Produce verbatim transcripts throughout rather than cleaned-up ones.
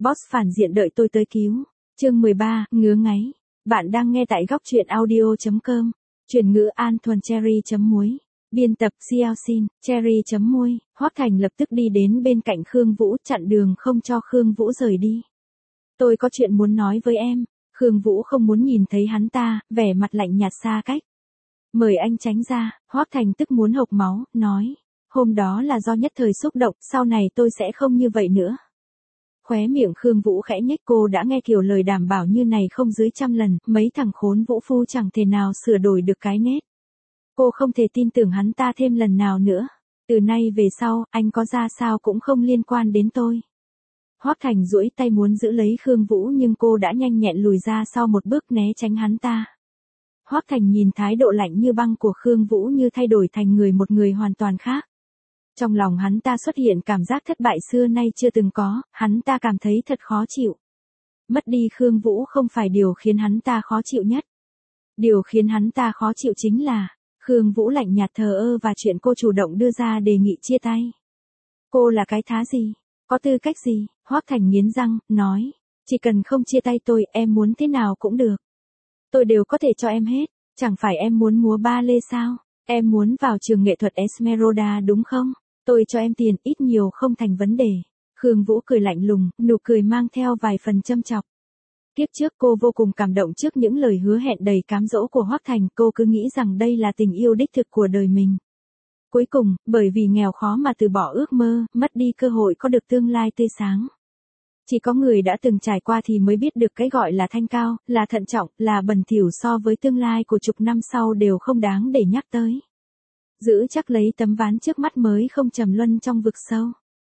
Boss phản diện đợi tôi tới cứu. Chương mười ba, ngứa ngáy. Bạn đang nghe tại góc truyện audio chấm com. Chuyển ngữ An Thuần Cherry chấm muối. Biên tập Xiao Xin, Cherry chấm muối. Hoắc Thành lập tức đi đến bên cạnh Khương Vũ, chặn đường không cho Khương Vũ rời đi. Tôi có chuyện muốn nói với em. Khương Vũ không muốn nhìn thấy hắn ta, vẻ mặt lạnh nhạt xa cách. Mời anh tránh ra. Hoắc Thành tức muốn hộc máu, nói. Hôm đó là do nhất thời xúc động, sau này tôi sẽ không như vậy nữa. Khóe miệng Khương Vũ khẽ nhếch, cô đã nghe kiểu lời đảm bảo như này không dưới trăm lần, mấy thằng khốn Vũ phu chẳng thể nào sửa đổi được cái nết. Cô không thể tin tưởng hắn ta thêm lần nào nữa. Từ nay về sau, anh có ra sao cũng không liên quan đến tôi. Hoắc Thành duỗi tay muốn giữ lấy Khương Vũ nhưng cô đã nhanh nhẹn lùi ra sau một bước né tránh hắn ta. Hoắc Thành nhìn thái độ lạnh như băng của Khương Vũ như thay đổi thành người một người hoàn toàn khác. Trong lòng hắn ta xuất hiện cảm giác thất bại xưa nay chưa từng có, hắn ta cảm thấy thật khó chịu. Mất đi Khương Vũ không phải điều khiến hắn ta khó chịu nhất. Điều khiến hắn ta khó chịu chính là, Khương Vũ lạnh nhạt thờ ơ và chuyện cô chủ động đưa ra đề nghị chia tay. Cô là cái thá gì? Có tư cách gì? Hoắc Thành nghiến răng, nói. Chỉ cần không chia tay tôi, em muốn thế nào cũng được. Tôi đều có thể cho em hết, chẳng phải em muốn múa ba lê sao? Em muốn vào trường nghệ thuật Esmeralda đúng không? Tôi cho em tiền, ít nhiều không thành vấn đề. Khương Vũ cười lạnh lùng, nụ cười mang theo vài phần châm chọc. Kiếp trước cô vô cùng cảm động trước những lời hứa hẹn đầy cám dỗ của Hoắc Thành, cô cứ nghĩ rằng đây là tình yêu đích thực của đời mình. Cuối cùng, bởi vì nghèo khó mà từ bỏ ước mơ, mất đi cơ hội có được tương lai tươi sáng. Chỉ có người đã từng trải qua thì mới biết được cái gọi là thanh cao, là thận trọng, là bẩn thỉu so với tương lai của chục năm sau đều không đáng để nhắc tới. Giữ chắc lấy tấm ván trước mắt mới không trầm luân trong vực sâu.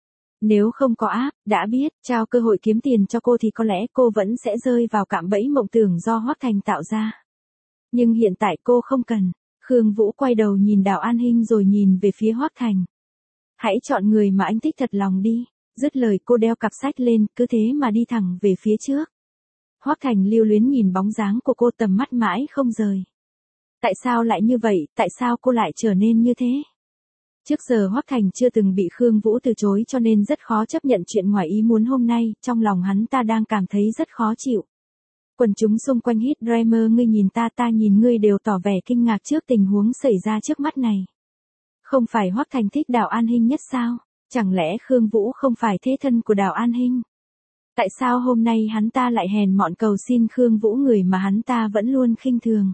Nếu không có áp, đã biết, trao cơ hội kiếm tiền cho cô thì có lẽ cô vẫn sẽ rơi vào cạm bẫy mộng tưởng do Hoắc Thành tạo ra. Nhưng hiện tại cô không cần. Khương Vũ quay đầu nhìn Đào An Hinh rồi nhìn về phía Hoắc Thành. Hãy chọn người mà anh thích thật lòng đi. Dứt lời cô đeo cặp sách lên, cứ thế mà đi thẳng về phía trước. Hoắc Thành lưu luyến nhìn bóng dáng của cô, tầm mắt mãi không rời. Tại sao lại như vậy, tại sao cô lại trở nên như thế? Trước giờ Hoắc Thành chưa từng bị Khương Vũ từ chối cho nên rất khó chấp nhận chuyện ngoài ý muốn hôm nay, trong lòng hắn ta đang cảm thấy rất khó chịu. Quần chúng xung quanh hít Dreamer ngươi nhìn ta ta nhìn ngươi đều tỏ vẻ kinh ngạc trước tình huống xảy ra trước mắt này. Không phải Hoắc Thành thích Đào An Hinh nhất sao? Chẳng lẽ Khương Vũ không phải thế thân của Đào An Hinh? Tại sao hôm nay hắn ta lại hèn mọn cầu xin Khương Vũ, người mà hắn ta vẫn luôn khinh thường?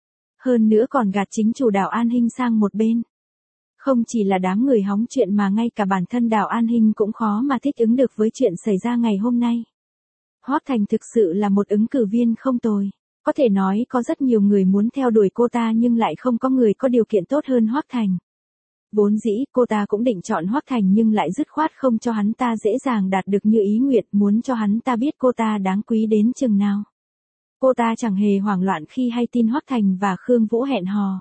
Hơn nữa còn gạt chính chủ Đào An Hinh sang một bên. Không chỉ là đám người hóng chuyện mà ngay cả bản thân Đào An Hinh cũng khó mà thích ứng được với chuyện xảy ra ngày hôm nay. Hoắc Thành thực sự là một ứng cử viên không tồi. Có thể nói có rất nhiều người muốn theo đuổi cô ta nhưng lại không có người có điều kiện tốt hơn Hoắc Thành. Vốn dĩ cô ta cũng định chọn Hoắc Thành nhưng lại dứt khoát không cho hắn ta dễ dàng đạt được như ý nguyện, muốn cho hắn ta biết cô ta đáng quý đến chừng nào. Cô ta chẳng hề hoảng loạn khi hay tin Hoắc Thành và Khương Vũ hẹn hò.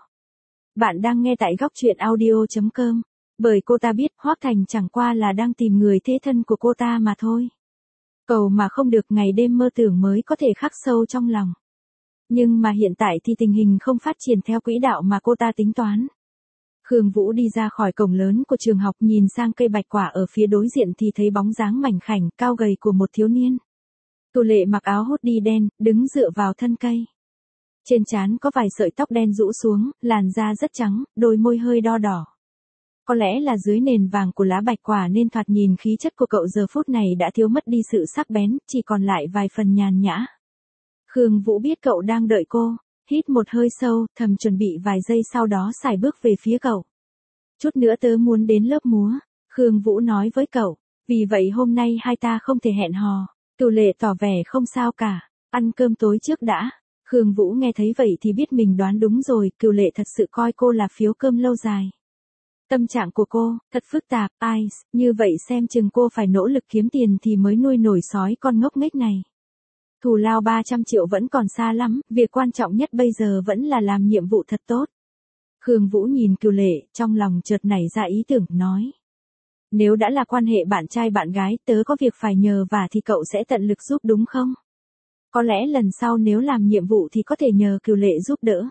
Bạn đang nghe tại góc truyện audio chấm com. Bởi cô ta biết Hoắc Thành chẳng qua là đang tìm người thế thân của cô ta mà thôi. Cầu mà không được, ngày đêm mơ tưởng mới có thể khắc sâu trong lòng. Nhưng mà hiện tại thì tình hình không phát triển theo quỹ đạo mà cô ta tính toán. Khương Vũ đi ra khỏi cổng lớn của trường học, nhìn sang cây bạch quả ở phía đối diện thì thấy bóng dáng mảnh khảnh, cao gầy của một thiếu niên. Tu Lệ mặc áo hoodie đen, đứng dựa vào thân cây. Trên trán có vài sợi tóc đen rũ xuống, làn da rất trắng, đôi môi hơi đo đỏ. Có lẽ là dưới nền vàng của lá bạch quả nên thoạt nhìn khí chất của cậu giờ phút này đã thiếu mất đi sự sắc bén, chỉ còn lại vài phần nhàn nhã. Khương Vũ biết cậu đang đợi cô, hít một hơi sâu, thầm chuẩn bị vài giây sau đó sải bước về phía cậu. Chút nữa tớ muốn đến lớp múa, Khương Vũ nói với cậu, vì vậy hôm nay hai ta không thể hẹn hò. Tu Lệ tỏ vẻ không sao cả, ăn cơm tối trước đã. Khương Vũ nghe thấy vậy thì biết mình đoán đúng rồi, Cửu Lệ thật sự coi cô là phiếu cơm lâu dài. Tâm trạng của cô, thật phức tạp, ai, như vậy xem chừng cô phải nỗ lực kiếm tiền thì mới nuôi nổi sói con ngốc nghếch này. Thù lao ba trăm triệu vẫn còn xa lắm, việc quan trọng nhất bây giờ vẫn là làm nhiệm vụ thật tốt. Khương Vũ nhìn Cửu Lệ, trong lòng chợt nảy ra ý tưởng, nói. Nếu đã là quan hệ bạn trai bạn gái, tớ có việc phải nhờ và thì cậu sẽ tận lực giúp đúng không? Có lẽ lần sau nếu làm nhiệm vụ thì có thể nhờ Cửu Lệ giúp đỡ.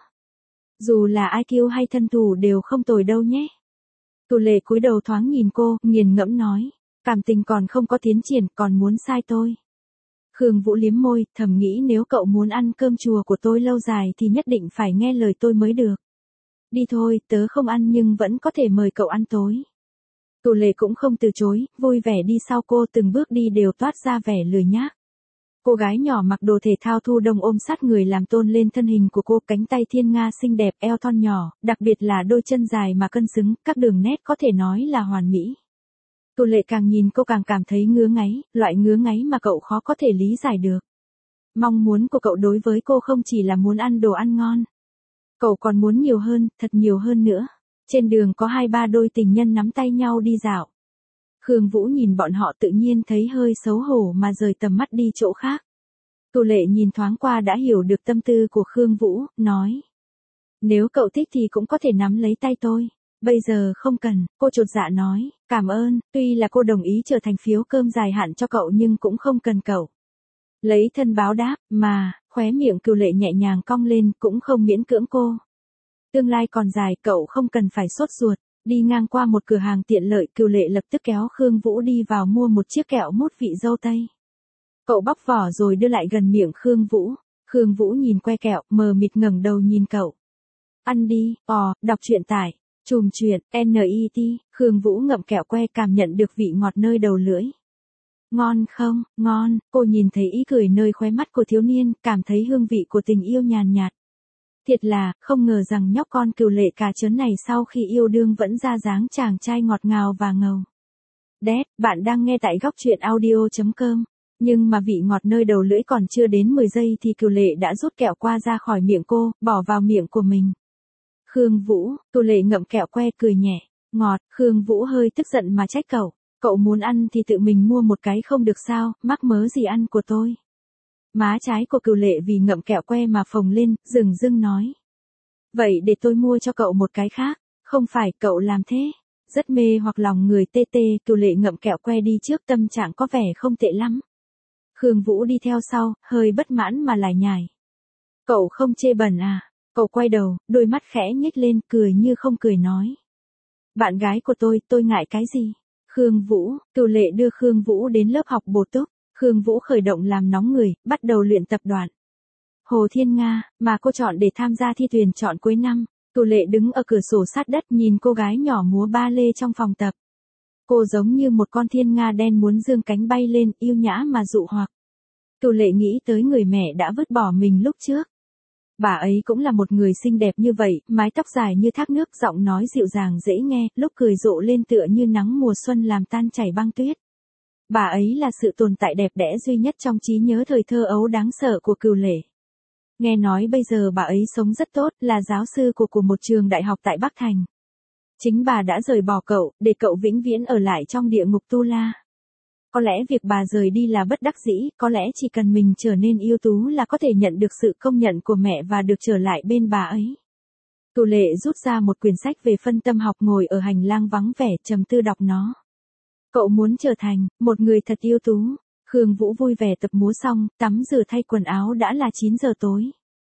Dù là i kiu hay thân thủ đều không tồi đâu nhé. Cửu Lệ cúi đầu thoáng nhìn cô, nghiền ngẫm nói. Cảm tình còn không có tiến triển, còn muốn sai tôi. Khương Vũ liếm môi, thầm nghĩ nếu cậu muốn ăn cơm chùa của tôi lâu dài thì nhất định phải nghe lời tôi mới được. Đi thôi, tớ không ăn nhưng vẫn có thể mời cậu ăn tối. Cửu Lệ cũng không từ chối, vui vẻ đi sau cô, từng bước đi đều toát ra vẻ lười nhác. Cô gái nhỏ mặc đồ thể thao thu đông ôm sát người làm tôn lên thân hình của cô, cánh tay thiên nga xinh đẹp, eo thon nhỏ, đặc biệt là đôi chân dài mà cân xứng, các đường nét có thể nói là hoàn mỹ. Cửu Lệ càng nhìn cô càng cảm thấy ngứa ngáy, loại ngứa ngáy mà cậu khó có thể lý giải được. Mong muốn của cậu đối với cô không chỉ là muốn ăn đồ ăn ngon. Cậu còn muốn nhiều hơn, thật nhiều hơn nữa. Trên đường có hai ba đôi tình nhân nắm tay nhau đi dạo. Khương Vũ nhìn bọn họ tự nhiên thấy hơi xấu hổ mà rời tầm mắt đi chỗ khác. Cửu Lệ nhìn thoáng qua đã hiểu được tâm tư của Khương Vũ, nói. Nếu cậu thích thì cũng có thể nắm lấy tay tôi. Bây giờ không cần, cô chột dạ nói, cảm ơn, tuy là cô đồng ý trở thành phiếu cơm dài hạn cho cậu nhưng cũng không cần cậu. Lấy thân báo đáp, mà, khóe miệng Cửu Lệ nhẹ nhàng cong lên, cũng không miễn cưỡng cô. Tương lai còn dài, cậu không cần phải sốt ruột. Đi ngang qua một cửa hàng tiện lợi, Cửu Lệ lập tức kéo Khương Vũ đi vào mua một chiếc kẹo mút vị dâu tây. Cậu bóc vỏ rồi đưa lại gần miệng Khương Vũ. Khương Vũ nhìn que kẹo, mờ mịt ngẩng đầu nhìn cậu. Ăn đi, ò, đọc truyện tải. Chùm truyện, en i tê, Khương Vũ ngậm kẹo que cảm nhận được vị ngọt nơi đầu lưỡi. Ngon không, ngon, cô nhìn thấy ý cười nơi khóe mắt của thiếu niên, cảm thấy hương vị của tình yêu nhàn nhạt. Thiệt là, không ngờ rằng nhóc con Cửu Lệ cả trớn này sau khi yêu đương vẫn ra dáng chàng trai ngọt ngào và ngầu. Đét, bạn đang nghe tại góc truyện audio chấm com. Nhưng mà vị ngọt nơi đầu lưỡi còn chưa đến mười giây thì Cửu Lệ đã rút kẹo qua ra khỏi miệng cô, bỏ vào miệng của mình. Khương Vũ, Cửu Lệ ngậm kẹo que cười nhẹ, ngọt, Khương Vũ hơi tức giận mà trách cậu, cậu muốn ăn thì tự mình mua một cái không được sao, mắc mớ gì ăn của tôi. Má trái của Cửu Lệ vì ngậm kẹo que mà phồng lên, dừng dưng nói. Vậy để tôi mua cho cậu một cái khác, không phải cậu làm thế. Rất mê hoặc lòng người tê tê, Cửu Lệ ngậm kẹo que đi trước, tâm trạng có vẻ không tệ lắm. Khương Vũ đi theo sau, hơi bất mãn mà lải nhải. Cậu không chê bẩn à? Cậu quay đầu, đôi mắt khẽ nhếch lên, cười như không cười nói. Bạn gái của tôi, tôi ngại cái gì? Khương Vũ, Cửu Lệ đưa Khương Vũ đến lớp học bổ túc. Khương Vũ khởi động làm nóng người, bắt đầu luyện tập đoạn. Hồ Thiên Nga, mà cô chọn để tham gia thi tuyển chọn cuối năm. Cửu Lệ đứng ở cửa sổ sát đất nhìn cô gái nhỏ múa ba lê trong phòng tập. Cô giống như một con thiên nga đen muốn dương cánh bay lên, yêu nhã mà dụ hoặc. Cửu Lệ nghĩ tới người mẹ đã vứt bỏ mình lúc trước. Bà ấy cũng là một người xinh đẹp như vậy, mái tóc dài như thác nước, giọng nói dịu dàng dễ nghe, lúc cười rộ lên tựa như nắng mùa xuân làm tan chảy băng tuyết. Bà ấy là sự tồn tại đẹp đẽ duy nhất trong trí nhớ thời thơ ấu đáng sợ của Cửu Lệ. Nghe nói bây giờ bà ấy sống rất tốt, là giáo sư của của một trường đại học tại Bắc Thành. Chính bà đã rời bỏ cậu, để cậu vĩnh viễn ở lại trong địa ngục tu la. Có lẽ việc bà rời đi là bất đắc dĩ, có lẽ chỉ cần mình trở nên ưu tú là có thể nhận được sự công nhận của mẹ và được trở lại bên bà ấy. Cửu Lệ rút ra một quyển sách về phân tâm học, ngồi ở hành lang vắng vẻ, trầm tư đọc nó. Cậu muốn trở thành một người thật ưu tú. Khương Vũ vui vẻ tập múa xong, tắm rửa thay quần áo đã là chín giờ tối.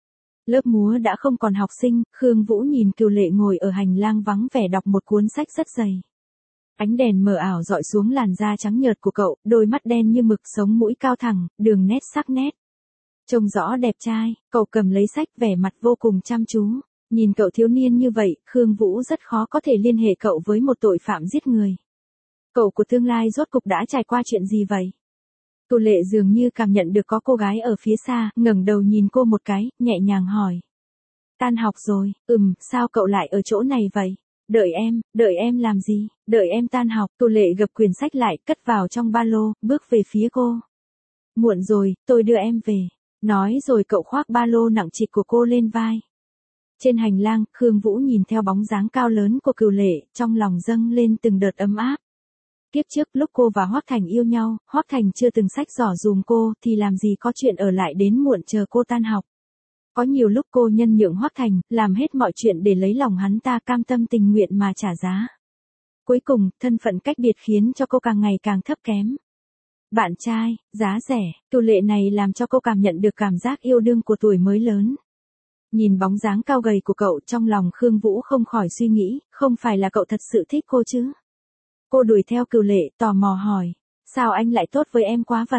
Lớp múa đã không còn học sinh, Khương Vũ nhìn Cửu Lệ ngồi ở hành lang vắng vẻ đọc một cuốn sách rất dày. Ánh đèn mờ ảo dọi xuống làn da trắng nhợt của cậu, đôi mắt đen như mực, sống mũi cao thẳng, đường nét sắc nét. Trông rõ đẹp trai, cậu cầm lấy sách vẻ mặt vô cùng chăm chú. Nhìn cậu thiếu niên như vậy, Khương Vũ rất khó có thể liên hệ cậu với một tội phạm giết người. Cậu của tương lai rốt cục đã trải qua chuyện gì vậy? Cửu Lệ dường như cảm nhận được có cô gái ở phía xa, ngẩng đầu nhìn cô một cái, nhẹ nhàng hỏi. Tan học rồi, ừm, sao cậu lại ở chỗ này vậy? Đợi em, đợi em làm gì? Đợi em tan học. Cửu Lệ gập quyển sách lại, cất vào trong ba lô, bước về phía cô. Muộn rồi, tôi đưa em về. Nói rồi cậu khoác ba lô nặng trịch của cô lên vai. Trên hành lang, Khương Vũ nhìn theo bóng dáng cao lớn của Cửu Lệ, trong lòng dâng lên từng đợt ấm áp. Kiếp trước lúc cô và Hoắc Thành yêu nhau, Hoắc Thành chưa từng xách giỏ dùm cô, thì làm gì có chuyện ở lại đến muộn chờ cô tan học. Có nhiều lúc cô nhân nhượng Hoắc Thành, làm hết mọi chuyện để lấy lòng hắn ta, cam tâm tình nguyện mà trả giá. Cuối cùng, thân phận cách biệt khiến cho cô càng ngày càng thấp kém. Bạn trai, giá rẻ, Cửu Lệ này làm cho cô cảm nhận được cảm giác yêu đương của tuổi mới lớn. Nhìn bóng dáng cao gầy của cậu, trong lòng Khương Vũ không khỏi suy nghĩ, không phải là cậu thật sự thích cô chứ? Cô đuổi theo Cửu Lệ, tò mò hỏi, sao anh lại tốt với em quá vậy?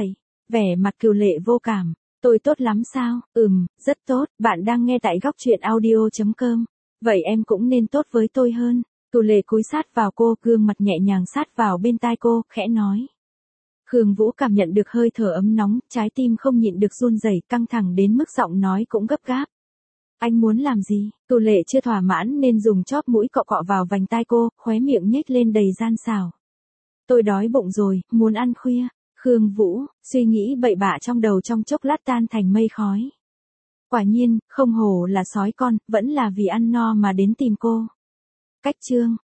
Vẻ mặt Cửu Lệ vô cảm. Tôi tốt lắm sao? Ừm, rất tốt, bạn đang nghe tại góc truyện audio.com. Vậy em cũng nên tốt với tôi hơn. Cửu Lệ cúi sát vào cô, gương mặt nhẹ nhàng sát vào bên tai cô, khẽ nói. Khương Vũ cảm nhận được hơi thở ấm nóng, trái tim không nhịn được run rẩy, căng thẳng đến mức giọng nói cũng gấp gáp. Anh muốn làm gì? Cửu Lệ chưa thỏa mãn nên dùng chóp mũi cọ cọ vào vành tai cô, khóe miệng nhếch lên đầy gian xảo. Tôi đói bụng rồi, muốn ăn khuya. Khương Vũ, suy nghĩ bậy bạ trong đầu trong chốc lát tan thành mây khói. Quả nhiên, không hổ là sói con, vẫn là vì ăn no mà đến tìm cô. Cách chương.